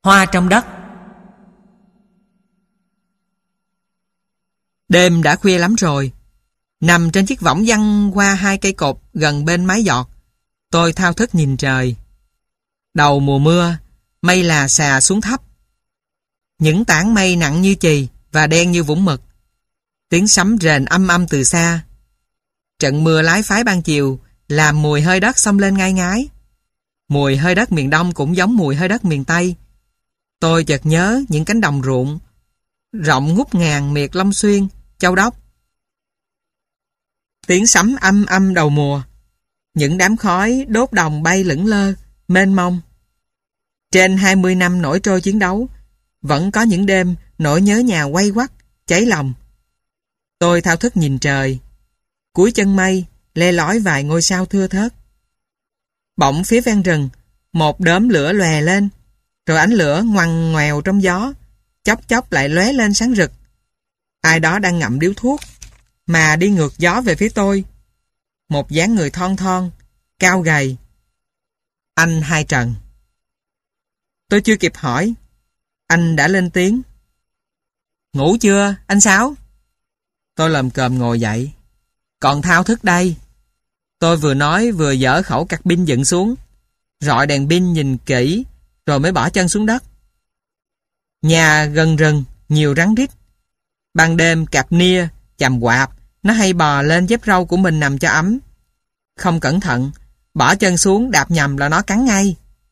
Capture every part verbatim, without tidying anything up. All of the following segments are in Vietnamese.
Hoa trong đất. Đêm đã khuya lắm rồi. Nằm trên chiếc võng văng qua hai cây cột gần bên mái giọt, tôi thao thức nhìn trời. Đầu mùa mưa, mây là xà xuống thấp. Những tảng mây nặng như chì và đen như vũng mực. Tiếng sấm rền âm âm từ xa. Trận mưa lái phái ban chiều làm mùi hơi đất xông lên ngai ngái. Mùi hơi đất miền Đông cũng giống mùi hơi đất miền Tây. Tôi chợt nhớ những cánh đồng ruộng rộng ngút ngàn miệt Long Xuyên, Châu Đốc. Tiếng sấm âm âm đầu mùa. Những đám khói đốt đồng bay lững lơ, mênh mông. Trên hai mươi năm nổi trôi chiến đấu, vẫn có những đêm nỗi nhớ nhà quay quắt, cháy lòng. Tôi thao thức nhìn trời. Cuối chân mây, le lói vài ngôi sao thưa thớt. Bỗng phía ven rừng, một đốm lửa lòe lên, rồi ánh lửa ngoằn ngoèo trong gió, chốc chốc lại lóe lên sáng rực. Ai đó đang ngậm điếu thuốc, mà đi ngược gió về phía tôi. Một dáng người thon thon, cao gầy. Anh Hai Trần. Tôi chưa kịp hỏi, anh đã lên tiếng. Ngủ chưa, anh Sáu? Tôi lồm cồm ngồi dậy. Còn thao thức đây. Tôi vừa nói vừa dỡ khẩu cạc pin dựng xuống, rọi đèn pin nhìn kỹ, rồi mới bỏ chân xuống đất. Nhà gần rừng, nhiều rắn rít. Ban đêm cạp nia, chàm quạp, nó hay bò lên dép râu của mình nằm cho ấm. Không cẩn thận, bỏ chân xuống đạp nhầm là nó cắn ngay.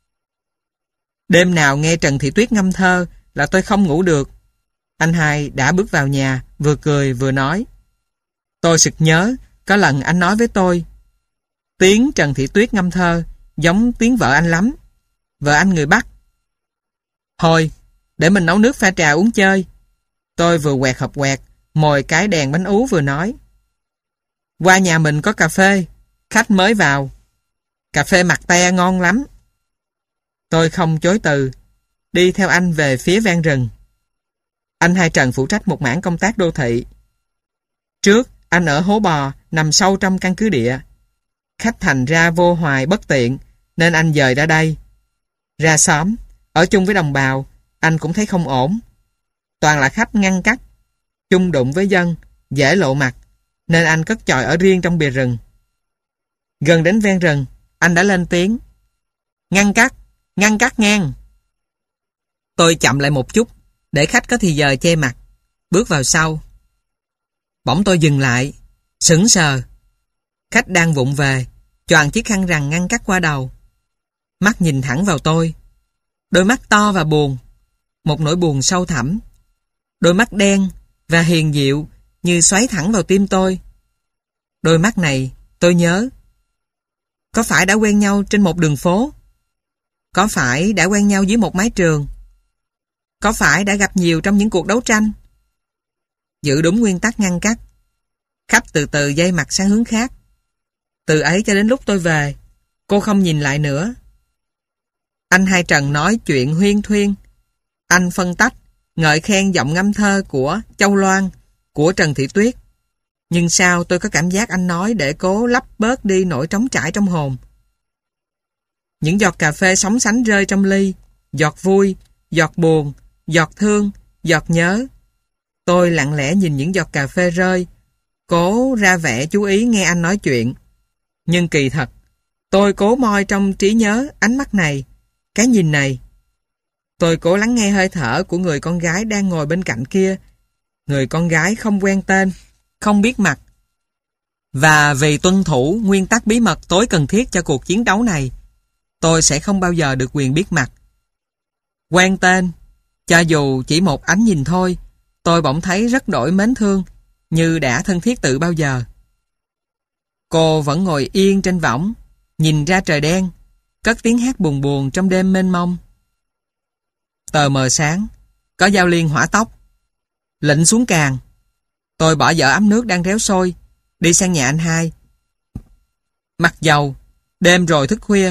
Đêm nào nghe Trần Thị Tuyết ngâm thơ là tôi không ngủ được. Anh Hai đã bước vào nhà, vừa cười vừa nói. Tôi sực nhớ, có lần anh nói với tôi, tiếng Trần Thị Tuyết ngâm thơ giống tiếng vợ anh lắm. Vợ anh người Bắc. Thôi, để mình nấu nước pha trà uống chơi. Tôi vừa quẹt hộp quẹt, mồi cái đèn bánh ú vừa nói. Qua nhà mình có cà phê, khách mới vào. Cà phê mặt te ngon lắm. Tôi không chối từ, đi theo anh về phía ven rừng. Anh Hai Trần phụ trách một mảng công tác đô thị. Trước, anh ở Hố Bò, nằm sâu trong căn cứ địa. Khách thành ra vô hoài bất tiện, nên anh dời ra đây. Ra xóm, ở chung với đồng bào, anh cũng thấy không ổn. Toàn là khách ngăn cắt, chung đụng với dân, dễ lộ mặt, nên anh cất chòi ở riêng trong bìa rừng. Gần đến ven rừng, anh đã lên tiếng. Ngăn cắt, ngăn cắt ngang. Tôi chậm lại một chút, để khách có thì giờ che mặt, bước vào sau. Bỗng tôi dừng lại, sững sờ. Khách đang vụng về, choàng chiếc khăn rằng ngăn cắt qua đầu. Mắt nhìn thẳng vào tôi. Đôi mắt to và buồn, một nỗi buồn sâu thẳm. Đôi mắt đen và hiền diệu như xoáy thẳng vào tim tôi. Đôi mắt này tôi nhớ. Có phải đã quen nhau trên một đường phố? Có phải đã quen nhau dưới một mái trường? Có phải đã gặp nhiều trong những cuộc đấu tranh? Giữ đúng nguyên tắc ngăn cắt, khách từ từ dây mặt sang hướng khác. Từ ấy cho đến lúc tôi về, cô không nhìn lại nữa. Anh Hai Trần nói chuyện huyên thuyên. Anh phân tách, ngợi khen giọng ngâm thơ của Châu Loan, của Trần Thị Tuyết. Nhưng sao tôi có cảm giác anh nói để cố lấp bớt đi nỗi trống trải trong hồn. Những giọt cà phê sóng sánh rơi trong ly, giọt vui, giọt buồn, giọt thương, giọt nhớ. Tôi lặng lẽ nhìn những giọt cà phê rơi, cố ra vẻ chú ý nghe anh nói chuyện. Nhưng kỳ thật, tôi cố moi trong trí nhớ ánh mắt này, cái nhìn này. Tôi cố lắng nghe hơi thở của người con gái đang ngồi bên cạnh kia. Người con gái không quen tên, không biết mặt. Và vì tuân thủ nguyên tắc bí mật tối cần thiết cho cuộc chiến đấu này, tôi sẽ không bao giờ được quyền biết mặt. Quen tên, cho dù chỉ một ánh nhìn thôi, tôi bỗng thấy rất đổi mến thương, như đã thân thiết tự bao giờ. Cô vẫn ngồi yên trên võng, nhìn ra trời đen, cất tiếng hát buồn buồn trong đêm mênh mông. Tờ mờ sáng, có giao liên hỏa tốc. Lệnh xuống càng. Tôi bỏ dở ấm nước đang réo sôi, đi sang nhà anh Hai. Mặc dầu, đêm rồi thức khuya.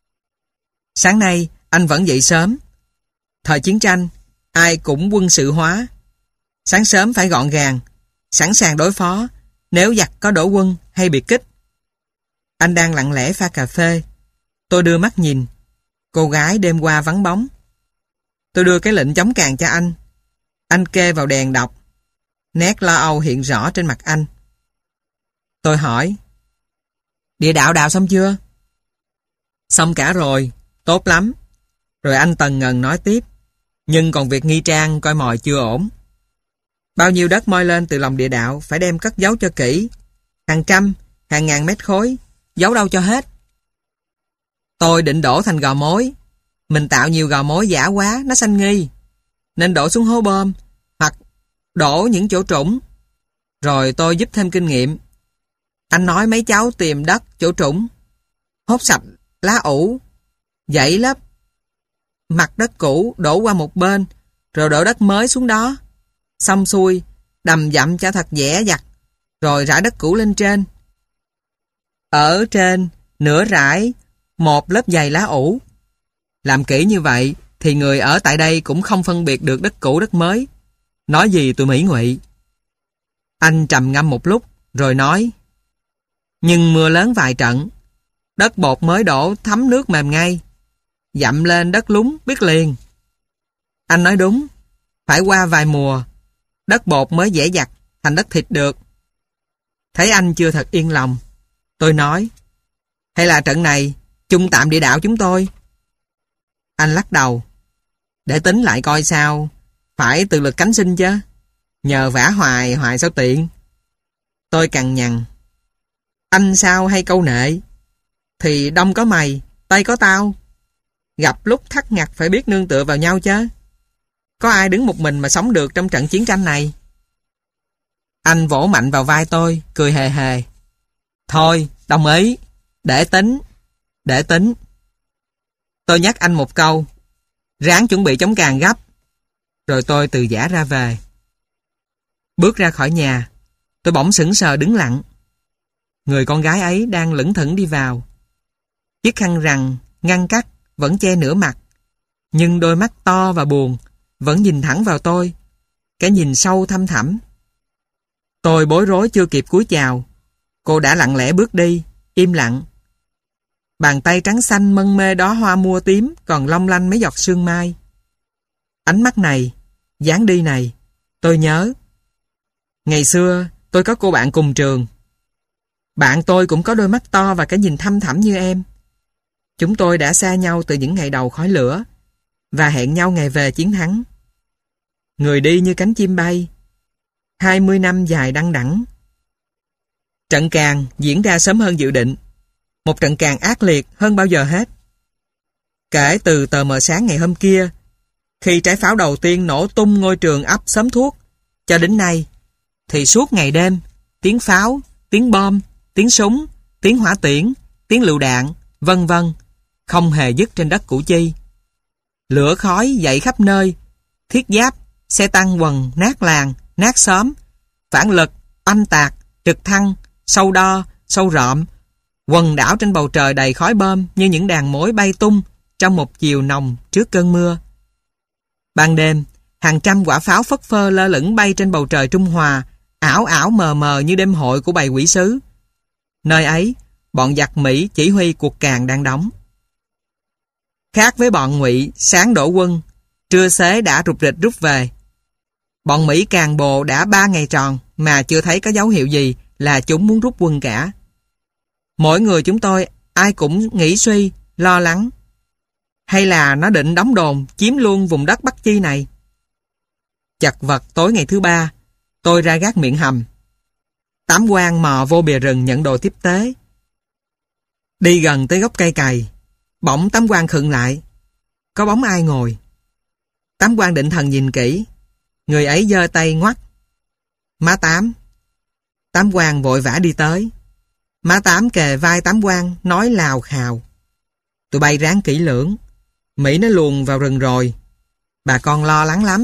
Sáng nay, anh vẫn dậy sớm. Thời chiến tranh, ai cũng quân sự hóa. Sáng sớm phải gọn gàng, sẵn sàng đối phó nếu giặc có đổ quân hay biệt kích. Anh đang lặng lẽ pha cà phê. Tôi đưa mắt nhìn. Cô gái đêm qua vắng bóng. Tôi đưa cái lệnh chống càn cho anh. Anh kê vào đèn đọc. Nét lo âu hiện rõ trên mặt anh. Tôi hỏi, địa đạo đào xong chưa? Xong cả rồi, tốt lắm. Rồi anh tần ngần nói tiếp, nhưng còn việc nghi trang coi mồi chưa ổn. Bao nhiêu đất moi lên từ lòng địa đạo phải đem cất giấu cho kỹ. Hàng trăm, hàng ngàn mét khối, giấu đâu cho hết. Tôi định đổ thành gò mối. Mình tạo nhiều gò mối giả quá, nó sanh nghi. Nên đổ xuống hố bom, hoặc đổ những chỗ trũng. Rồi tôi giúp thêm kinh nghiệm. Anh nói mấy cháu tìm đất, chỗ trũng. Hốt sạch lá ủ, dãy lấp. Mặt đất cũ đổ qua một bên, rồi đổ đất mới xuống đó. Xong xuôi, đầm dặm cho thật dẻ dặt, rồi rải đất cũ lên trên. Ở trên, nửa rải, một lớp dày lá ủ. Làm kỹ như vậy, thì người ở tại đây cũng không phân biệt được đất cũ đất mới. Nói gì tụi Mỹ ngụy. Anh trầm ngâm một lúc, rồi nói, nhưng mưa lớn vài trận, đất bột mới đổ thấm nước mềm ngay. Dặm lên đất lún biết liền. Anh nói đúng, phải qua vài mùa, đất bột mới dễ dặt thành đất thịt được. Thấy anh chưa thật yên lòng, tôi nói, hay là trận này chung tạm địa đạo chúng tôi? Anh lắc đầu, để tính lại coi sao, phải tự lực cánh sinh chứ, nhờ vả hoài hoài sao tiện. Tôi cằn nhằn, anh sao hay câu nệ, thì đông có mày, tây có tao. Gặp lúc thắt ngặt phải biết nương tựa vào nhau chứ. Có ai đứng một mình mà sống được trong trận chiến tranh này? Anh vỗ mạnh vào vai tôi, cười hề hề. Thôi, đồng ý. Để tính. Để tính. Tôi nhắc anh một câu. Ráng chuẩn bị chống càn gấp. Rồi tôi từ giã ra về. Bước ra khỏi nhà, tôi bỗng sững sờ đứng lặng. Người con gái ấy đang lững thững đi vào. Chiếc khăn rằn, ngăn cắt, vẫn che nửa mặt. Nhưng đôi mắt to và buồn vẫn nhìn thẳng vào tôi. Cái nhìn sâu thăm thẳm. Tôi bối rối chưa kịp cúi chào. Cô đã lặng lẽ bước đi, im lặng. Bàn tay trắng xanh mân mê đó hoa mua tím còn long lanh mấy giọt sương mai. Ánh mắt này, dáng đi này, tôi nhớ. Ngày xưa, tôi có cô bạn cùng trường. Bạn tôi cũng có đôi mắt to và cái nhìn thăm thẳm như em. Chúng tôi đã xa nhau từ những ngày đầu khói lửa và hẹn nhau ngày về chiến thắng. Người đi như cánh chim bay. Hai mươi năm dài đăng đẳng. Trận càn diễn ra sớm hơn dự định. Một trận càn ác liệt hơn bao giờ hết. Kể từ tờ mờ sáng ngày hôm kia, khi trái pháo đầu tiên nổ tung ngôi trường ấp Xóm Thuốc, cho đến nay, thì suốt ngày đêm, tiếng pháo, tiếng bom, tiếng súng, tiếng hỏa tiễn, tiếng lựu đạn, vân vân, không hề dứt trên đất Củ Chi. Lửa khói dậy khắp nơi, thiết giáp, xe tăng quần, nát làng, nát xóm, phản lực, oanh tạc, trực thăng, sâu đo, sâu rọm, quần đảo trên bầu trời đầy khói bom như những đàn mối bay tung trong một chiều nồng trước cơn mưa. Ban đêm, hàng trăm quả pháo phất phơ lơ lửng bay trên bầu trời Trung Hòa, ảo ảo mờ mờ như đêm hội của bầy quỷ sứ. Nơi ấy, bọn giặc Mỹ chỉ huy cuộc càn đang đóng. Khác với bọn Ngụy sáng đổ quân, trưa xế đã rục rịch rút về. Bọn Mỹ càn bồ đã ba ngày tròn mà chưa thấy có dấu hiệu gì là chúng muốn rút quân cả. Mỗi người chúng tôi ai cũng nghĩ suy, lo lắng. Hay là nó định đóng đồn chiếm luôn vùng đất Bắc Chi này? Chật vật tối ngày thứ ba, tôi ra gác miệng hầm. Tám quan mò vô bìa rừng nhận đồ tiếp tế. Đi gần tới gốc cây cày, bỗng Tám quan khựng lại. Có bóng ai ngồi. Tám quan định thần nhìn kỹ. Người ấy giơ tay ngoắt. Má Tám. Tám quan vội vã đi tới. Má Tám kề vai Tám quan nói lào khào. Tụi bay ráng kỹ lưỡng. Mỹ nó luồn vào rừng rồi. Bà con lo lắng lắm.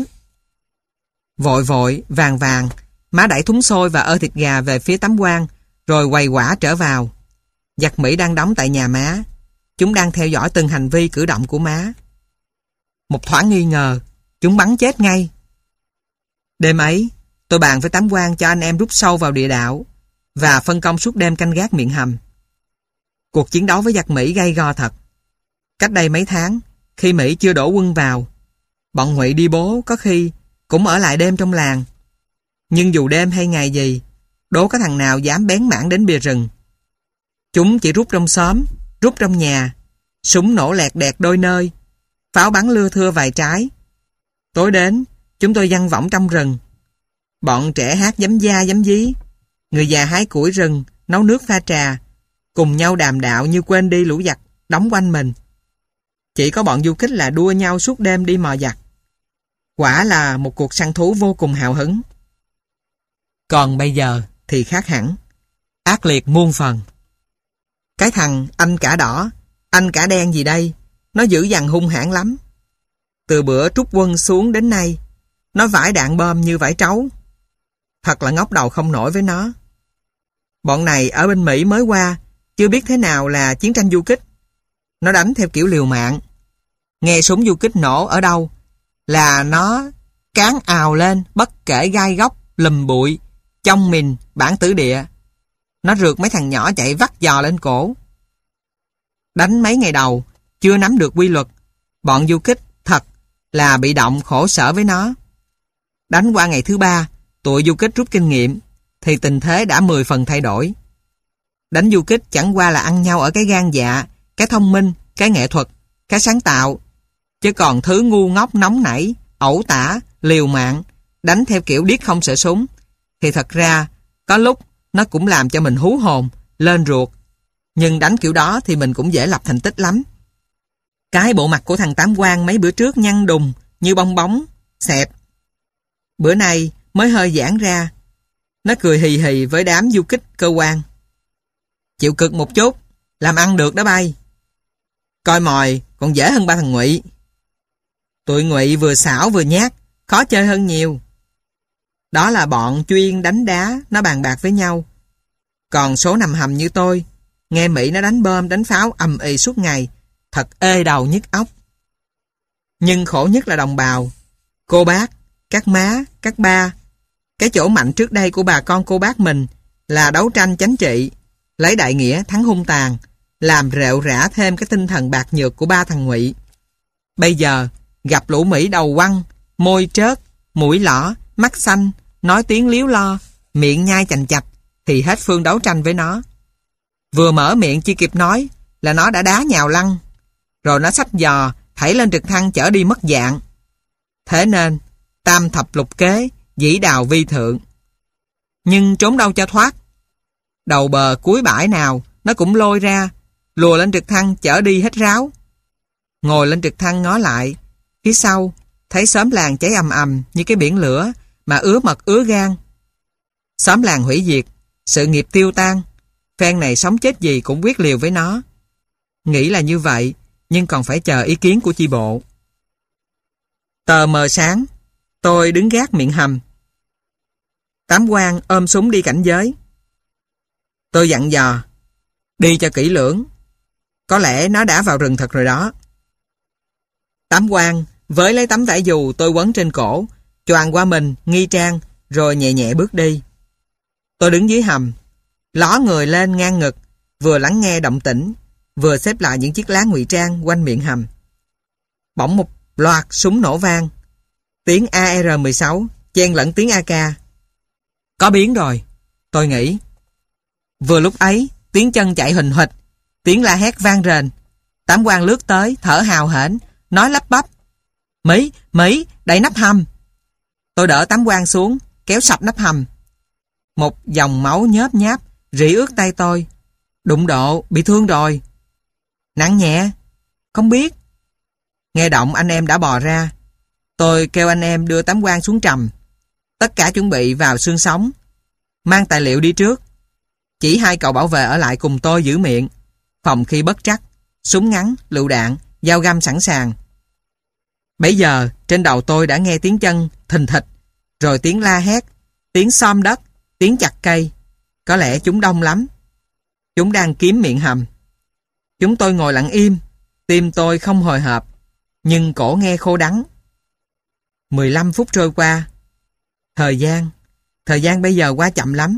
Vội vội, vàng vàng, má đẩy thúng xôi và ơ thịt gà về phía Tám quan, rồi quầy quả trở vào. Giặc Mỹ đang đóng tại nhà má. Chúng đang theo dõi từng hành vi cử động của má. Một thoáng nghi ngờ, chúng bắn chết ngay. Đêm ấy, tôi bàn với Tám quan cho anh em rút sâu vào địa đạo và phân công suốt đêm canh gác miệng hầm. Cuộc chiến đấu với giặc Mỹ gay go thật. Cách đây mấy tháng, khi Mỹ chưa đổ quân vào, Bọn ngụy đi bố có khi cũng ở lại đêm trong làng. Nhưng dù đêm hay ngày gì, đố có thằng nào dám bén mảng đến bìa rừng. Chúng chỉ rút trong xóm, rút trong nhà, súng nổ lẹt đẹt đôi nơi, pháo bắn lưa thưa vài trái. Tối đến, chúng tôi giăng võng trong rừng. Bọn trẻ hát giấm da giấm dí, người già hái củi rừng, nấu nước pha trà, cùng nhau đàm đạo như quên đi lũ giặc đóng quanh mình. Chỉ có bọn du kích là đua nhau suốt đêm đi mò giặc. Quả là một cuộc săn thú vô cùng hào hứng. Còn bây giờ thì khác hẳn, ác liệt muôn phần. Cái thằng anh cả đỏ, anh cả đen gì đây, nó dữ dằn hung hãn lắm. Từ bữa trút quân xuống đến nay, nó vải đạn bom như vải trấu. Thật là ngóc đầu không nổi với nó. Bọn này ở bên Mỹ mới qua, chưa biết thế nào là chiến tranh du kích. Nó đánh theo kiểu liều mạng. Nghe súng du kích nổ ở đâu là nó cán ào lên, bất kể gai góc, lùm bụi, trong mìn, bản tử địa. Nó rượt mấy thằng nhỏ chạy vắt giò lên cổ. Đánh mấy ngày đầu, chưa nắm được quy luật, bọn du kích thật là bị động khổ sở với nó. Đánh qua ngày thứ ba, tụi du kích rút kinh nghiệm, thì tình thế đã mười phần thay đổi. Đánh du kích chẳng qua là ăn nhau ở cái gan dạ, cái thông minh, cái nghệ thuật, cái sáng tạo, chứ còn thứ ngu ngốc nóng nảy, ẩu tả, liều mạng, đánh theo kiểu điếc không sợ súng, thì thật ra có lúc nó cũng làm cho mình hú hồn, lên ruột. Nhưng đánh kiểu đó thì mình cũng dễ lập thành tích lắm. Cái bộ mặt của thằng Tám Quang mấy bữa trước nhăn đùng như bong bóng, xẹp. Bữa nay mới hơi giãn ra. Nó cười hì hì với đám du kích cơ quan. Chịu cực một chút, làm ăn được đó bay. Coi mồi còn dễ hơn ba thằng Ngụy. Tụi Ngụy vừa xảo vừa nhát, khó chơi hơn nhiều. Đó là bọn chuyên đánh đá, nó bàn bạc với nhau. Còn số nằm hầm như tôi, nghe Mỹ nó đánh bom, đánh pháo ầm ĩ suốt ngày, thật ê đầu nhức óc. Nhưng khổ nhất là đồng bào, cô bác, các má, các ba. Cái chỗ mạnh trước đây của bà con cô bác mình là đấu tranh chánh trị, lấy đại nghĩa thắng hung tàn, làm rệu rã thêm cái tinh thần bạc nhược của ba thằng Ngụy. Bây giờ gặp lũ Mỹ đầu quăng, môi trớt, mũi lõ, mắt xanh, nói tiếng líu lo, miệng nhai chành chạch, thì hết phương đấu tranh với nó. Vừa mở miệng chưa kịp nói là nó đã đá nhào lăn, rồi nó xách giò thảy lên trực thăng chở đi mất dạng. Thế nên tam thập lục kế, dĩ đào vi thượng. Nhưng trốn đâu cho thoát. Đầu bờ cuối bãi nào nó cũng lôi ra, lùa lên trực thăng chở đi hết ráo. Ngồi lên trực thăng ngó lại, phía sau thấy xóm làng cháy ầm ầm như cái biển lửa mà ứa mật ứa gan. Xóm làng hủy diệt, sự nghiệp tiêu tan, phen này sống chết gì cũng quyết liều với nó. Nghĩ là như vậy, nhưng còn phải chờ ý kiến của chi bộ. Tờ mờ sáng, tôi đứng gác miệng hầm. Tám Quang ôm súng đi cảnh giới. Tôi dặn dò, đi cho kỹ lưỡng, có lẽ nó đã vào rừng thật rồi đó. Tám Quang với lấy tấm vải dù tôi quấn trên cổ, choàng qua mình, nghi trang, rồi nhẹ nhẹ bước đi. Tôi đứng dưới hầm, ló người lên ngang ngực, vừa lắng nghe động tĩnh, vừa xếp lại những chiếc lá ngụy trang quanh miệng hầm. Bỗng một loạt súng nổ vang, tiếng A R mười sáu chen lẫn tiếng A K. Có biến rồi, tôi nghĩ. Vừa lúc ấy, tiếng chân chạy huỳnh huỵch, tiếng la hét vang rền. Tám Quang lướt tới, thở hào hển, nói lắp bắp: Mỹ, Mỹ, đẩy nắp hầm. Tôi đỡ Tám Quang xuống, kéo sập nắp hầm. Một dòng máu nhớp nháp rỉ ướt tay tôi. Đụng độ, bị thương rồi. Nặng nhẹ? Không biết. Nghe động anh em đã bò ra. Tôi kêu anh em đưa Tám Quang xuống trầm. Tất cả chuẩn bị vào xương sống, mang tài liệu đi trước. Chỉ hai cậu bảo vệ ở lại cùng tôi giữ miệng, phòng khi bất trắc, súng ngắn, lựu đạn, dao găm sẵn sàng. Bấy giờ trên đầu tôi đã nghe tiếng chân thình thịch, rồi tiếng la hét, tiếng xom đất, tiếng chặt cây. Có lẽ chúng đông lắm. Chúng đang kiếm miệng hầm. Chúng tôi ngồi lặng im, tim tôi không hồi hộp, nhưng cổ nghe khô đắng. mười lăm phút trôi qua. Thời gian, thời gian bây giờ qua chậm lắm.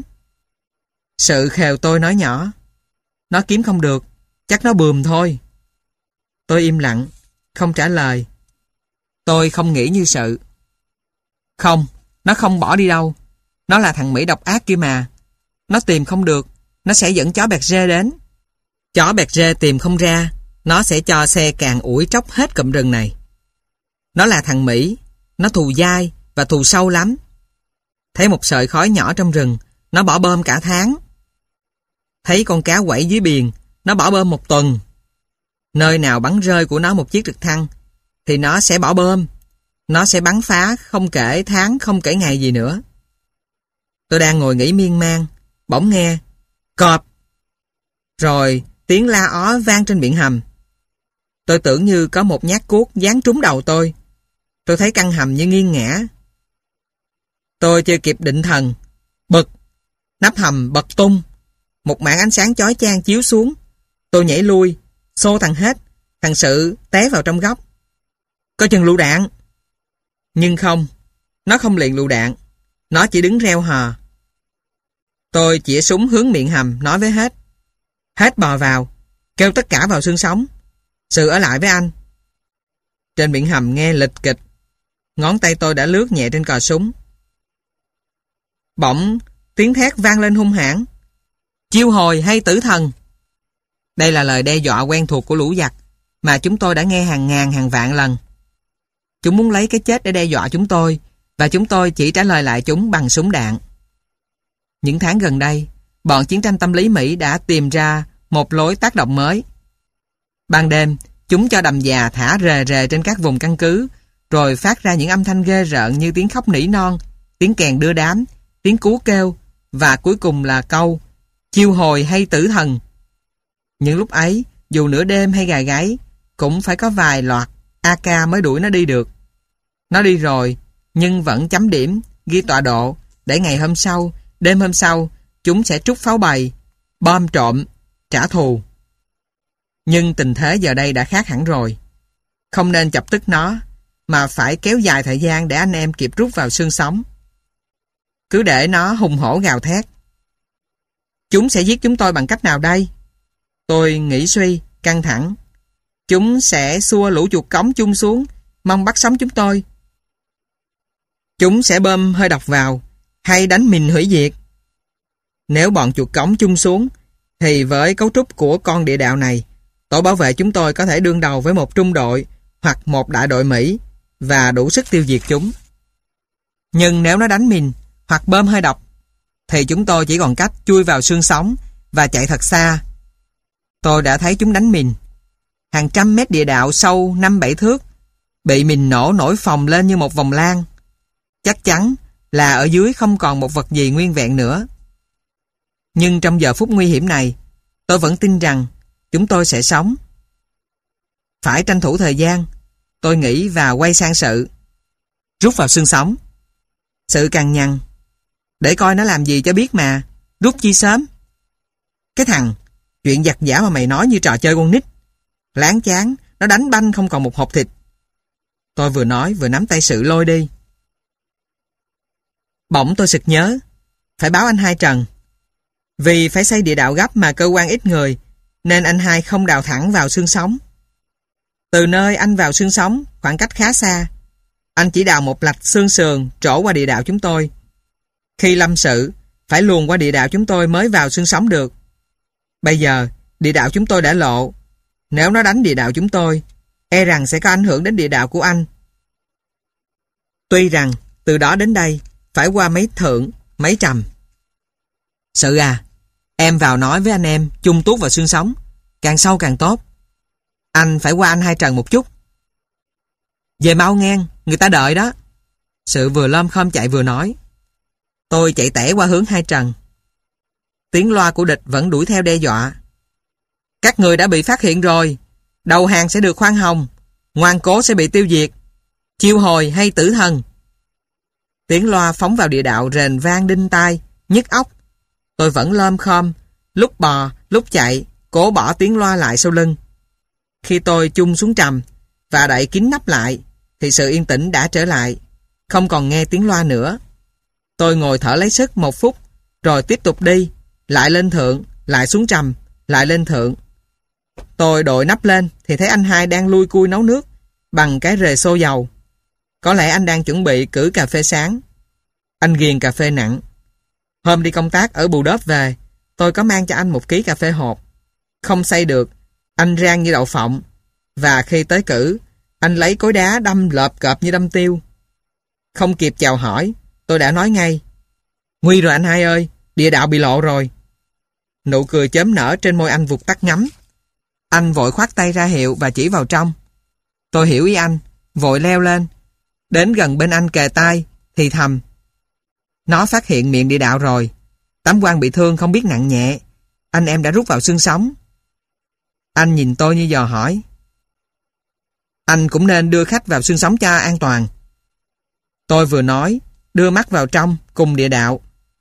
Sự khều tôi nói nhỏ: Nó kiếm không được, chắc nó bườm thôi. Tôi im lặng, không trả lời. Tôi không nghĩ như sự. Không, nó không bỏ đi đâu. Nó là thằng Mỹ độc ác kia mà. Nó tìm không được, nó sẽ dẫn chó bẹt rê đến. Chó bẹt rê tìm không ra, nó sẽ cho xe càng ủi tróc hết cụm rừng này. Nó là thằng Mỹ, nó thù dai và thù sâu lắm. Thấy một sợi khói nhỏ trong rừng, nó bỏ bơm cả tháng. Thấy con cá quẩy dưới biển, nó bỏ bơm một tuần. Nơi nào bắn rơi của nó một chiếc trực thăng, thì nó sẽ bỏ bơm. Nó sẽ bắn phá không kể tháng, không kể ngày gì nữa. Tôi đang ngồi nghĩ miên man, bỗng nghe cọp. Rồi tiếng la ó vang trên biển hầm. Tôi tưởng như có một nhát cuốc giáng trúng đầu tôi. Tôi thấy căn hầm như nghiêng ngã. Tôi chưa kịp định thần, bực, nắp hầm bật tung. Một mảng ánh sáng chói chang chiếu xuống. Tôi nhảy lui, xô thằng Hết. Thằng Sự té vào trong góc. Có chừng lựu đạn. Nhưng không, nó không liền lựu đạn. Nó chỉ đứng reo hò. Tôi chĩa súng hướng miệng hầm, nói với Hết. Hết bò vào, kêu tất cả vào xương sống. Sự ở lại với anh. Trên miệng hầm nghe lịch kịch. Ngón tay tôi đã lướt nhẹ trên cò súng. Bỗng tiếng thét vang lên hung hãn. Chiêu hồi hay tử thần? Đây là lời đe dọa quen thuộc của lũ giặc mà chúng tôi đã nghe hàng ngàn hàng vạn lần. Chúng muốn lấy cái chết để đe dọa chúng tôi, và chúng tôi chỉ trả lời lại chúng bằng súng đạn. Những tháng gần đây, bọn chiến tranh tâm lý Mỹ đã tìm ra một lối tác động mới. Ban đêm, chúng cho đầm già thả rề rề trên các vùng căn cứ, rồi phát ra những âm thanh ghê rợn như tiếng khóc nỉ non, tiếng kèn đưa đám, tiếng cú kêu, và cuối cùng là câu chiêu hồi hay tử thần. Những lúc ấy, dù nửa đêm hay gà gáy, cũng phải có vài loạt a ca mới đuổi nó đi được. Nó đi rồi, nhưng vẫn chấm điểm, ghi tọa độ, để ngày hôm sau, đêm hôm sau, chúng sẽ trút pháo bày, bom trộm, trả thù. Nhưng tình thế giờ đây đã khác hẳn rồi. Không nên chọc tức nó, mà phải kéo dài thời gian để anh em kịp rút vào xương sống. Cứ để nó hùng hổ gào thét. Chúng sẽ giết chúng tôi bằng cách nào đây? Tôi nghĩ suy, căng thẳng. Chúng sẽ xua lũ chuột cống chung xuống, mong bắt sống chúng tôi. Chúng sẽ bơm hơi độc vào, hay đánh mìn hủy diệt. Nếu bọn chuột cống chung xuống, thì với cấu trúc của con địa đạo này, tổ bảo vệ chúng tôi có thể đương đầu với một trung đội hoặc một đại đội Mỹ và đủ sức tiêu diệt chúng. Nhưng nếu nó đánh mìn hoặc bơm hơi độc, thì chúng tôi chỉ còn cách chui vào xương sống và chạy thật xa. Tôi đã thấy chúng đánh mìn. Hàng trăm mét địa đạo sâu năm bảy thước bị mìn nổ nổi phồng lên như một vòng lan. Chắc chắn là ở dưới không còn một vật gì nguyên vẹn nữa. Nhưng trong giờ phút nguy hiểm này, tôi vẫn tin rằng chúng tôi sẽ sống. Phải tranh thủ thời gian, tôi nghĩ và quay sang Sự. Rút vào xương sống. Sự cằn nhằn. Để coi nó làm gì cho biết mà, rút chi sớm. Cái thằng, chuyện giặc giả mà mày nói như trò chơi con nít. Láng chán, nó đánh banh không còn một hộp thịt. Tôi vừa nói vừa nắm tay Sự lôi đi. Bỗng tôi sực nhớ, phải báo anh Hai Trần. Vì phải xây địa đạo gấp mà cơ quan ít người, nên anh Hai không đào thẳng vào xương sống. Từ nơi anh vào xương sống, khoảng cách khá xa, anh chỉ đào một lạch xương sườn trổ qua địa đạo chúng tôi. Khi lâm sự, phải luồn qua địa đạo chúng tôi mới vào xương sống được. Bây giờ, địa đạo chúng tôi đã lộ. Nếu nó đánh địa đạo chúng tôi, e rằng sẽ có ảnh hưởng đến địa đạo của anh. Tuy rằng, từ đó đến đây, phải qua mấy thượng, mấy trầm. Sự à, em vào nói với anh em chung tuốt vào xương sống, càng sâu càng tốt. Anh phải qua anh Hai Trần một chút. Về mau ngang, người ta đợi đó. Sự vừa lom khom chạy vừa nói. Tôi chạy tẻ qua hướng Hai Trần. Tiếng loa của địch vẫn đuổi theo đe dọa. Các người đã bị phát hiện rồi. Đầu hàng sẽ được khoan hồng. Ngoan cố sẽ bị tiêu diệt. Chiêu hồi hay tử thần. Tiếng loa phóng vào địa đạo rền vang đinh tai, nhức óc. Tôi vẫn lom khom, lúc bò, lúc chạy, cố bỏ tiếng loa lại sau lưng. Khi tôi chung xuống trầm và đậy kín nắp lại, thì sự yên tĩnh đã trở lại, không còn nghe tiếng loa nữa. Tôi ngồi thở lấy sức một phút, rồi tiếp tục đi, lại lên thượng, lại xuống trầm, lại lên thượng. Tôi đội nắp lên thì thấy anh Hai đang lui cui nấu nước bằng cái rề xô dầu. Có lẽ anh đang chuẩn bị cử cà phê sáng. Anh ghiền cà phê nặng. Hôm đi công tác ở Bù Đốp về, tôi có mang cho anh một ký cà phê hộp. Không xay được, anh rang như đậu phộng. Và khi tới cử, anh lấy cối đá đâm lợp cợp như đâm tiêu. Không kịp chào hỏi, tôi đã nói ngay: "Nguy rồi anh hai ơi, địa đạo bị lộ rồi." Nụ cười chớm nở trên môi anh vụt tắt ngấm. Anh vội khoát tay ra hiệu và chỉ vào trong. Tôi hiểu ý anh, vội leo lên. Đến gần bên anh kề tai, thì thầm: "Nó phát hiện miệng địa đạo rồi. Tấm quan bị thương không biết nặng nhẹ. Anh em đã rút vào xương sống." Anh nhìn tôi như dò hỏi: "Anh cũng nên đưa khách vào xương sống cho an toàn." Tôi vừa nói, đưa mắt vào trong cùng địa đạo.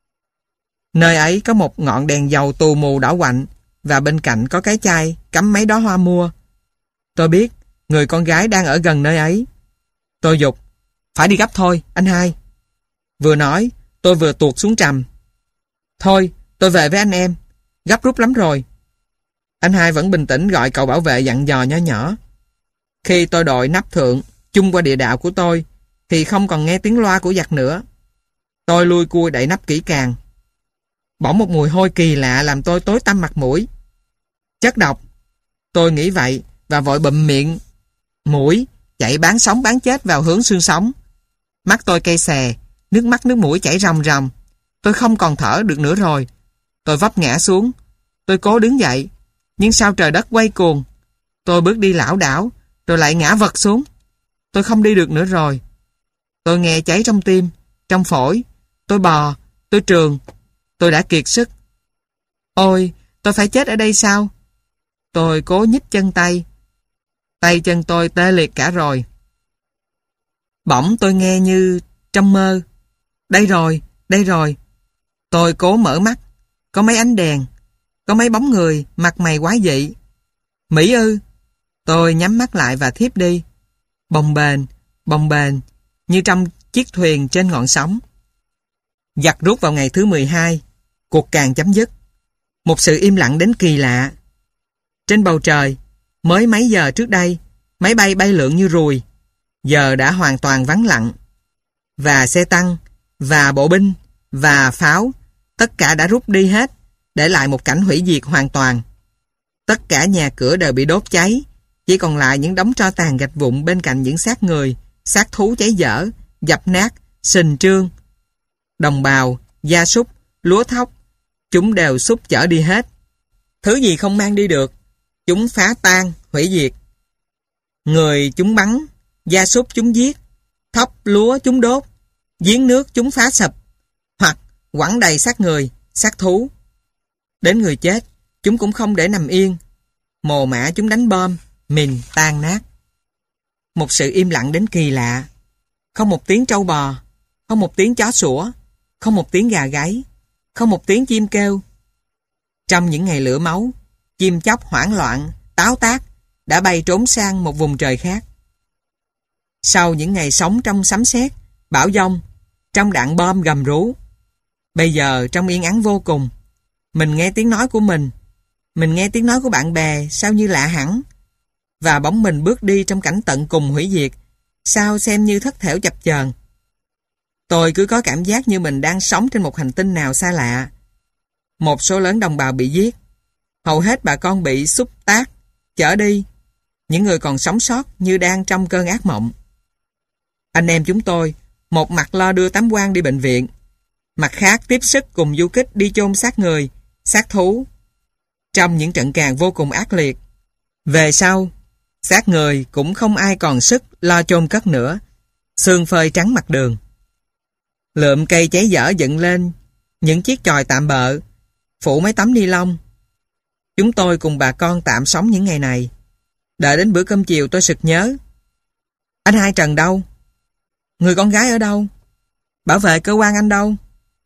Nơi ấy có một ngọn đèn dầu tù mù đỏ quạnh, và bên cạnh có cái chai cắm mấy đóa hoa mua. Tôi biết người con gái đang ở gần nơi ấy. Tôi giục: "Phải đi gấp thôi, anh hai." Vừa nói, tôi vừa tuột xuống trầm. "Thôi, tôi về với anh em. Gấp rút lắm rồi." Anh hai vẫn bình tĩnh gọi cậu bảo vệ dặn dò nhỏ nhỏ. Khi tôi đội nắp thượng chung qua địa đạo của tôi, thì không còn nghe tiếng loa của giặc nữa. Tôi lui cui đậy nắp kỹ càng. Bỗng một mùi hôi kỳ lạ làm tôi tối tăm mặt mũi. Chất độc. Tôi nghĩ vậy và vội bụm miệng mũi, chạy bán sống bán chết vào hướng xương sống. Mắt tôi cay xè, nước mắt nước mũi chảy ròng ròng. Tôi không còn thở được nữa rồi. Tôi vấp ngã xuống. Tôi cố đứng dậy, nhưng sao trời đất quay cuồng. Tôi bước đi lảo đảo, rồi lại ngã vật xuống. Tôi không đi được nữa rồi. Tôi nghe cháy trong tim, trong phổi. Tôi bò, tôi trườn. Tôi đã kiệt sức. Ôi, tôi phải chết ở đây sao? Tôi cố nhích chân tay. Tay chân tôi tê liệt cả rồi. Bỗng tôi nghe như trong mơ. Đây rồi, đây rồi. Tôi cố mở mắt. Có mấy ánh đèn. Có mấy bóng người, mặt mày quái dị. Mỹ ư? Tôi nhắm mắt lại và thiếp đi. Bồng bềnh, bồng bềnh, như trong chiếc thuyền trên ngọn sóng. Giặc rút vào ngày thứ mười hai. Cuộc càng chấm dứt. Một sự im lặng đến kỳ lạ. Trên bầu trời, mới mấy giờ trước đây, máy bay bay lượn như ruồi. Giờ đã hoàn toàn vắng lặng. Và xe tăng, và bộ binh, và pháo, tất cả đã rút đi hết, để lại một cảnh hủy diệt hoàn toàn. Tất cả nhà cửa đều bị đốt cháy, chỉ còn lại những đống tro tàn gạch vụn bên cạnh những xác người, xác thú cháy dở, dập nát, sình trương. Đồng bào, gia súc, lúa thóc, chúng đều xúc chở đi hết. Thứ gì không mang đi được, chúng phá tan, hủy diệt. Người chúng bắn, gia súc chúng giết, thóc, lúa chúng đốt, giếng nước chúng phá sập, hoặc quẳng đầy xác người, xác thú. Đến người chết, chúng cũng không để nằm yên. Mồ mả chúng đánh bom, mìn tan nát. Một sự im lặng đến kỳ lạ. Không một tiếng trâu bò, không một tiếng chó sủa, không một tiếng gà gáy, không một tiếng chim kêu. Trong những ngày lửa máu, chim chóc hoảng loạn, táo tác, đã bay trốn sang một vùng trời khác. Sau những ngày sống trong sấm sét, bão giông, trong đạn bom gầm rú, bây giờ trong yên ắng vô cùng, mình nghe tiếng nói của mình, mình nghe tiếng nói của bạn bè sao như lạ hẳn, và bỗng mình bước đi trong cảnh tận cùng hủy diệt, sao xem như thất thểu chập chờn. Tôi cứ có cảm giác như mình đang sống trên một hành tinh nào xa lạ. Một số lớn đồng bào bị giết, hầu hết bà con bị xúc tác, chở đi. Những người còn sống sót như đang trong cơn ác mộng. Anh em chúng tôi, một mặt lo đưa Tám Quang đi bệnh viện, mặt khác tiếp sức cùng du kích đi chôn xác người, xác thú. Trong những trận càn vô cùng ác liệt. Về sau, xác người cũng không ai còn sức lo chôn cất nữa. Xương phơi trắng mặt đường. Lượm cây cháy dở dựng lên những chiếc chòi tạm bợ, phủ mấy tấm ni lông. Chúng tôi cùng bà con tạm sống những ngày này. Đợi đến bữa cơm chiều tôi sực nhớ. Anh hai Trần đâu? Người con gái ở đâu? Bảo vệ cơ quan anh đâu?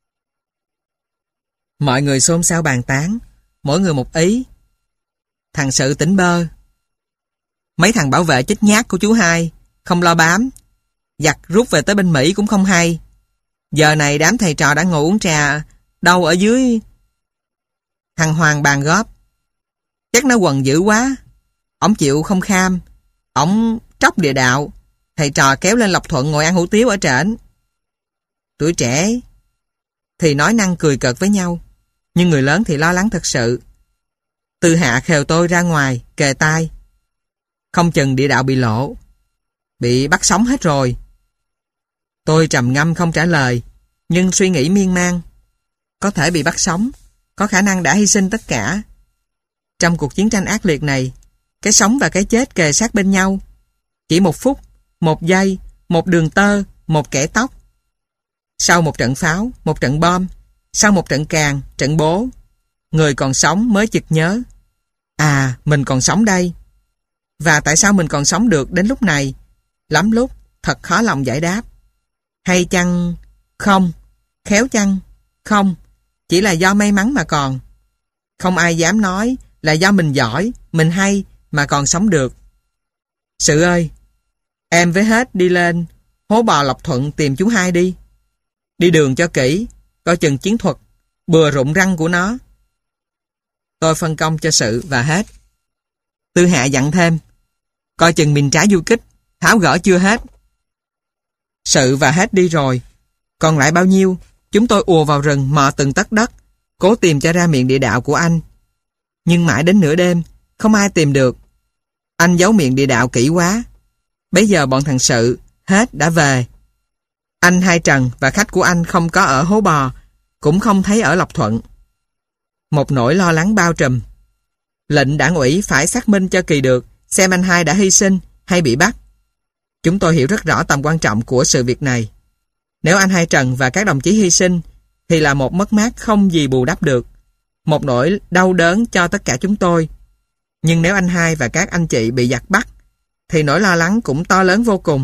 Mọi người xôn xao bàn tán, mỗi người một ý. Thằng Sự tỉnh bơ. Mấy thằng bảo vệ chích nhát của chú hai, không lo bám. Giặc rút về tới bên Mỹ cũng không hay. Giờ này đám thầy trò đã ngồi uống trà đâu ở dưới. Thằng Hoàng bàn góp. Chắc nó quần dữ quá. Ổng chịu không kham. Ổng tróc địa đạo. thầy trò kéo lên Lộc Thuận ngồi ăn hủ tiếu ở trển. Tuổi trẻ thì nói năng cười cợt với nhau, nhưng người lớn thì lo lắng thật sự. Tư Hạ khều tôi ra ngoài, kề tai. Không chừng địa đạo bị lộ, bị bắt sống hết rồi. Tôi trầm ngâm không trả lời, nhưng suy nghĩ miên man. Có thể bị bắt sống, có khả năng đã hy sinh tất cả. Trong cuộc chiến tranh ác liệt này, cái sống và cái chết kề sát bên nhau. Chỉ một phút, một giây, một đường tơ, một kẻ tóc. Sau một trận pháo, một trận bom, sau một trận càn, trận bố, người còn sống mới chực nhớ. À, mình còn sống đây. Và tại sao mình còn sống được đến lúc này? Lắm lúc, thật khó lòng giải đáp. Hay chăng? Không. Khéo chăng? Không. Chỉ là do may mắn mà còn. Không ai dám nói là do mình giỏi, mình hay mà còn sống được. Sự ơi, em với hết đi lên hố bò Lộc Thuận tìm chú hai đi. Đi đường cho kỹ, coi chừng chiến thuật bừa rụng răng của nó. Tôi phân công cho Sự và Hết. Tư Hạ dặn thêm, coi chừng mình trái du kích, tháo gỡ chưa hết. Sự và Hết đi rồi, còn lại bao nhiêu, chúng tôi ùa vào rừng mò từng tấc đất, cố tìm cho ra miệng địa đạo của anh. Nhưng mãi đến nửa đêm, không ai tìm được. Anh giấu miệng địa đạo kỹ quá. Bấy giờ bọn thằng Sự, Hết đã về. Anh Hai Trần và khách của anh không có ở hố bò, cũng không thấy ở Lộc Thuận. Một nỗi lo lắng bao trùm. Lệnh đảng ủy phải xác minh cho kỳ được xem anh Hai đã hy sinh hay bị bắt. Chúng tôi hiểu rất rõ tầm quan trọng của sự việc này. Nếu anh Hai Trần và các đồng chí hy sinh thì là một mất mát không gì bù đắp được, một nỗi đau đớn cho tất cả chúng tôi. Nhưng nếu anh Hai và các anh chị bị giặc bắt thì nỗi lo lắng cũng to lớn vô cùng.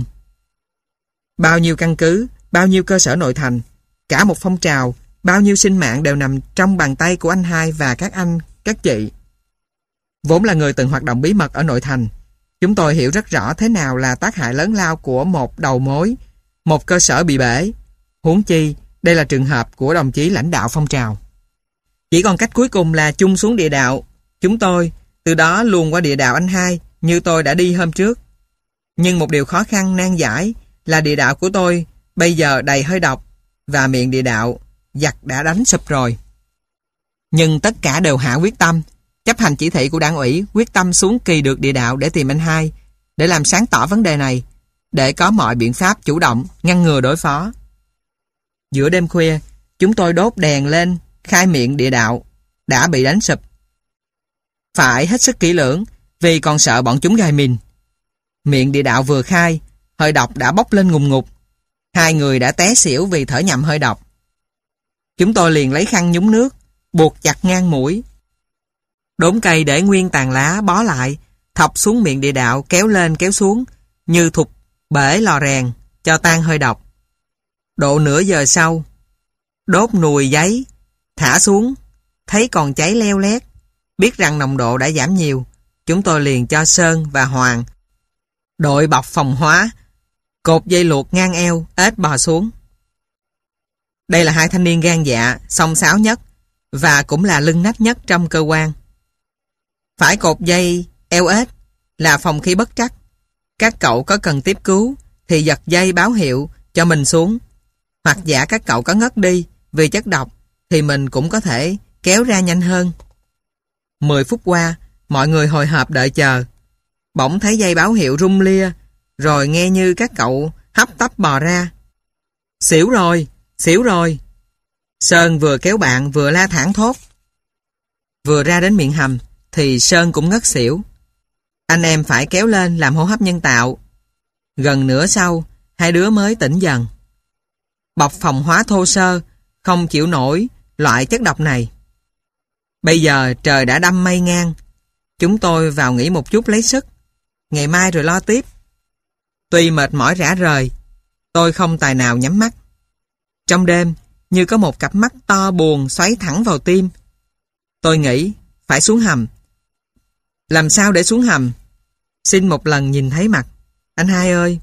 Bao nhiêu căn cứ, bao nhiêu cơ sở nội thành, cả một phong trào, bao nhiêu sinh mạng đều nằm trong bàn tay của anh Hai và các anh, các chị. Vốn là người từng hoạt động bí mật ở nội thành, chúng tôi hiểu rất rõ thế nào là tác hại lớn lao của một đầu mối, một cơ sở bị bể. Huống chi, đây là trường hợp của đồng chí lãnh đạo phong trào. Chỉ còn cách cuối cùng là chung xuống địa đạo. Chúng tôi, từ đó luồn qua địa đạo anh Hai, như tôi đã đi hôm trước. Nhưng một điều khó khăn nan giải là địa đạo của tôi bây giờ đầy hơi độc, và miệng địa đạo giặc đã đánh sụp rồi. Nhưng tất cả đều hạ quyết tâm, chấp hành chỉ thị của đảng ủy, quyết tâm xuống kỳ được địa đạo để tìm anh Hai, để làm sáng tỏ vấn đề này, để có mọi biện pháp chủ động, ngăn ngừa đối phó. Giữa đêm khuya, chúng tôi đốt đèn lên, khai miệng địa đạo, đã bị đánh sụp. Phải hết sức kỹ lưỡng, vì còn sợ bọn chúng gài mìn. Miệng địa đạo vừa khai, hơi độc đã bốc lên ngùng ngục. Hai người đã té xỉu vì thở nhầm hơi độc. Chúng tôi liền lấy khăn nhúng nước, buộc chặt ngang mũi. Đốn cây để nguyên tàn lá bó lại, thọc xuống miệng địa đạo, kéo lên kéo xuống, như thục bể lò rèn, cho tan hơi độc. Độ nửa giờ sau, đốt nùi giấy, thả xuống, thấy còn cháy leo lét. Biết rằng nồng độ đã giảm nhiều, chúng tôi liền cho Sơn và Hoàng đội bọc phòng hóa, cột dây luộc ngang eo, ếch bò xuống. Đây là hai thanh niên gan dạ, xông xáo nhất, và cũng là lưng nách nhất trong cơ quan. Phải cột dây eo ếch là phòng khi bất trắc. Các cậu có cần tiếp cứu thì giật dây báo hiệu cho mình xuống. Hoặc giả các cậu có ngất đi vì chất độc thì mình cũng có thể kéo ra nhanh hơn. Mười phút qua, mọi người hồi hộp đợi chờ. Bỗng thấy dây báo hiệu rung lia, rồi nghe như các cậu hấp tấp bò ra. Xỉu rồi, xỉu rồi. Sơn vừa kéo bạn vừa la thảng thốt. Vừa ra đến miệng hầm thì Sơn cũng ngất xỉu. Anh em phải kéo lên làm hô hấp nhân tạo. Gần nửa sau, hai đứa mới tỉnh dần. Bọc phòng hóa thô sơ, không chịu nổi loại chất độc này. Bây giờ trời đã đâm mây ngang. Chúng tôi vào nghỉ một chút lấy sức. Ngày mai rồi lo tiếp. Tuy mệt mỏi rã rời, tôi không tài nào nhắm mắt. Trong đêm, như có một cặp mắt to buồn xoáy thẳng vào tim. Tôi nghĩ phải xuống hầm. Làm sao để xuống hầm? Xin một lần nhìn thấy mặt. Anh Hai ơi!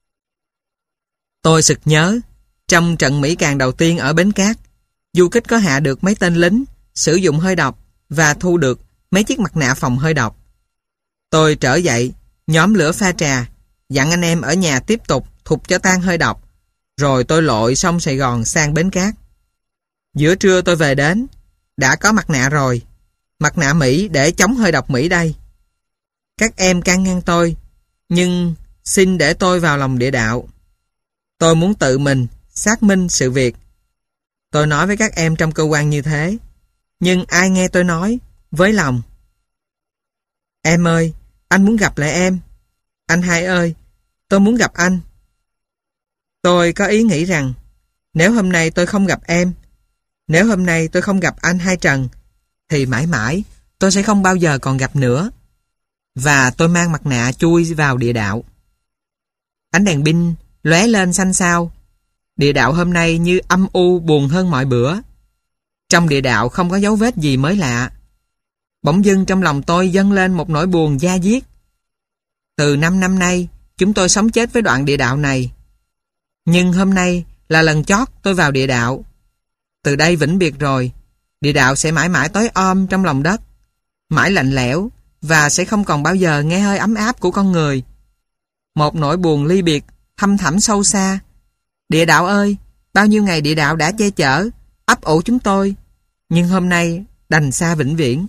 Tôi sực nhớ, trong trận Mỹ Càn đầu tiên ở Bến Cát, du kích có hạ được mấy tên lính sử dụng hơi độc và thu được mấy chiếc mặt nạ phòng hơi độc. Tôi trở dậy, nhóm lửa pha trà, dặn anh em ở nhà tiếp tục thục cho tan hơi độc, rồi tôi lội sông Sài Gòn sang Bến Cát. Giữa trưa tôi về đến, đã có mặt nạ rồi, mặt nạ Mỹ để chống hơi độc Mỹ đây. Các em can ngăn tôi, nhưng xin để tôi vào lòng địa đạo. Tôi muốn tự mình xác minh sự việc. Tôi nói với các em trong cơ quan như thế, nhưng ai nghe tôi nói với lòng. Em ơi, anh muốn gặp lại em. Anh hai ơi, tôi muốn gặp anh. Tôi có ý nghĩ rằng, nếu hôm nay tôi không gặp em, nếu hôm nay tôi không gặp anh Hai Trần, thì mãi mãi tôi sẽ không bao giờ còn gặp nữa. Và tôi mang mặt nạ chui vào địa đạo. Ánh đèn pin lóe lên xanh xao. Địa đạo hôm nay như âm u buồn hơn mọi bữa. Trong địa đạo không có dấu vết gì mới lạ. Bỗng dưng trong lòng tôi dâng lên một nỗi buồn da diết. Từ năm năm nay, chúng tôi sống chết với đoạn địa đạo này. Nhưng hôm nay là lần chót tôi vào địa đạo. Từ đây vĩnh biệt rồi, địa đạo sẽ mãi mãi tối om trong lòng đất, mãi lạnh lẽo và sẽ không còn bao giờ nghe hơi ấm áp của con người. Một nỗi buồn ly biệt thâm thẳm sâu xa. Địa đạo ơi, bao nhiêu ngày địa đạo đã che chở, ấp ủ chúng tôi, nhưng hôm nay đành xa vĩnh viễn.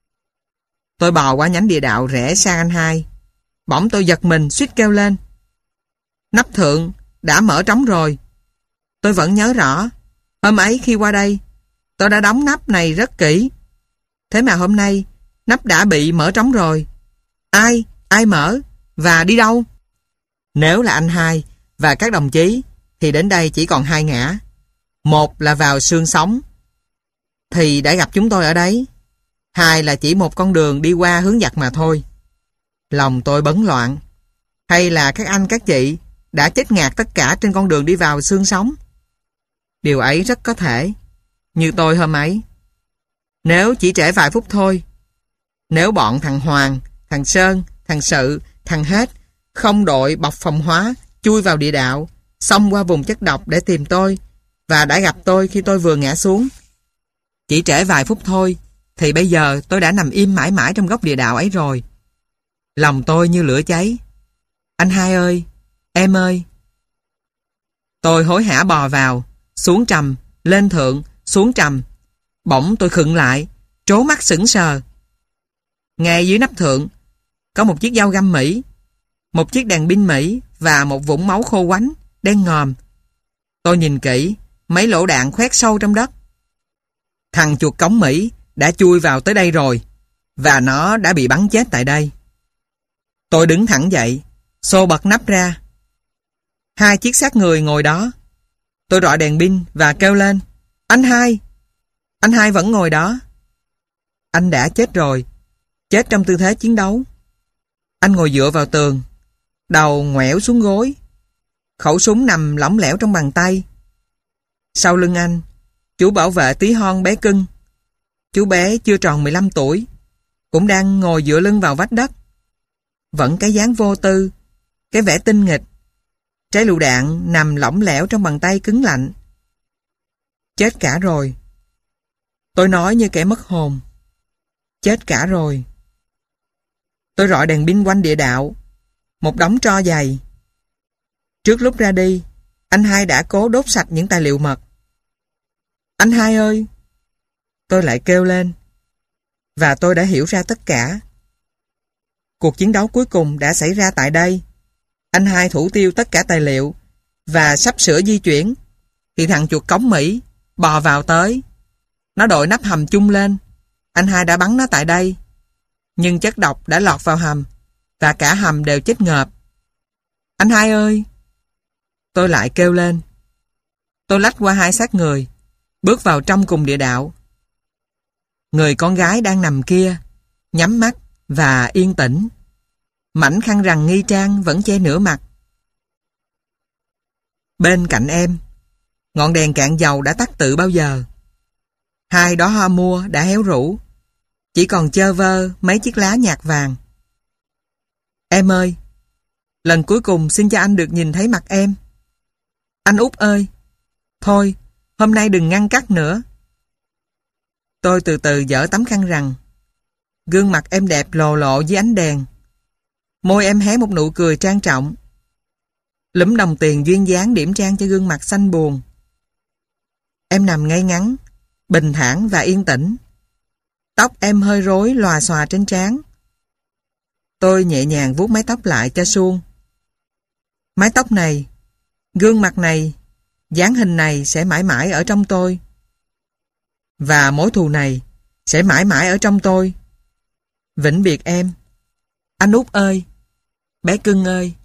Tôi bò qua nhánh địa đạo rẽ sang anh hai. Bỗng tôi giật mình suýt kêu lên. Nắp thượng đã mở trống rồi. Tôi vẫn nhớ rõ, hôm ấy khi qua đây, tôi đã đóng nắp này rất kỹ. Thế mà hôm nay, nắp đã bị mở trống rồi. Ai, ai mở, và đi đâu? Nếu là anh hai và các đồng chí, thì đến đây chỉ còn hai ngã. Một là vào xương sống, thì đã gặp chúng tôi ở đấy. Hai là chỉ một con đường đi qua hướng giặc mà thôi. Lòng tôi bấn loạn. Hay là các anh các chị đã chết ngạt tất cả trên con đường đi vào xương sống? Điều ấy rất có thể. Như tôi hôm ấy. Nếu chỉ trễ vài phút thôi, nếu bọn thằng Hoàng, thằng Sơn, thằng Sự, thằng Hết không đội bọc phòng hóa chui vào địa đạo, xông qua vùng chất độc để tìm tôi, và đã gặp tôi khi tôi vừa ngã xuống, chỉ trễ vài phút thôi, thì bây giờ tôi đã nằm im mãi mãi trong góc địa đạo ấy rồi. Lòng tôi như lửa cháy. Anh hai ơi, em ơi. Tôi hối hả bò vào, xuống trầm, lên thượng, xuống trầm. Bỗng tôi khựng lại, trố mắt sững sờ. Ngay dưới nắp thượng có một chiếc dao găm Mỹ, một chiếc đèn pin Mỹ và một vũng máu khô quánh, đen ngòm. Tôi nhìn kỹ, mấy lỗ đạn khoét sâu trong đất. Thằng chuột cống Mỹ đã chui vào tới đây rồi, và nó đã bị bắn chết tại đây. Tôi đứng thẳng dậy, xô bật nắp ra. Hai chiếc xác người ngồi đó. Tôi rọi đèn pin và kêu lên. Anh hai! Anh hai vẫn ngồi đó. Anh đã chết rồi, chết trong tư thế chiến đấu. Anh ngồi dựa vào tường, đầu ngoẻo xuống gối. Khẩu súng nằm lỏng lẻo trong bàn tay. Sau lưng anh, chú bảo vệ tí hon bé cưng. Chú bé chưa tròn mười lăm tuổi, cũng đang ngồi dựa lưng vào vách đất. Vẫn cái dáng vô tư, cái vẻ tinh nghịch. Trái lựu đạn nằm lỏng lẻo trong bàn tay cứng lạnh. Chết cả rồi. Tôi nói như kẻ mất hồn. Chết cả rồi. Tôi rọi đèn pin quanh địa đạo, một đống tro dày. Trước lúc ra đi, anh hai đã cố đốt sạch những tài liệu mật. Anh hai ơi! Tôi lại kêu lên. Và tôi đã hiểu ra tất cả. Cuộc chiến đấu cuối cùng đã xảy ra tại đây. Anh hai thủ tiêu tất cả tài liệu và sắp sửa di chuyển, thì thằng chuột cống Mỹ bò vào tới. Nó đội nắp hầm chung lên. Anh hai đã bắn nó tại đây, nhưng chất độc đã lọt vào hầm, và cả hầm đều chết ngợp. Anh hai ơi! Tôi lại kêu lên. Tôi lách qua hai xác người, bước vào trong cùng địa đạo. Người con gái đang nằm kia, nhắm mắt và yên tĩnh. Mảnh khăn rằn nghi trang vẫn che nửa mặt. Bên cạnh em, ngọn đèn cạn dầu đã tắt từ bao giờ. Hai đóa hoa mua đã héo rũ, chỉ còn chơ vơ mấy chiếc lá nhạt vàng. Em ơi! Lần cuối cùng xin cho anh được nhìn thấy mặt em. Anh Út ơi! Thôi, hôm nay đừng ngăn cắt nữa. Tôi từ từ dỡ tấm khăn rằn. Gương mặt em đẹp lồ lộ dưới ánh đèn. Môi em hé một nụ cười trang trọng. Lúm đồng tiền duyên dáng điểm trang cho gương mặt xanh buồn. Em nằm ngay ngắn, bình thản và yên tĩnh. Tóc em hơi rối lòa xòa trên trán. Tôi nhẹ nhàng vuốt mái tóc lại cho suông. Mái tóc này, gương mặt này, dáng hình này sẽ mãi mãi ở trong tôi. Và mối thù này sẽ mãi mãi ở trong tôi. Vĩnh biệt em. Anh Út ơi, bé cưng ơi.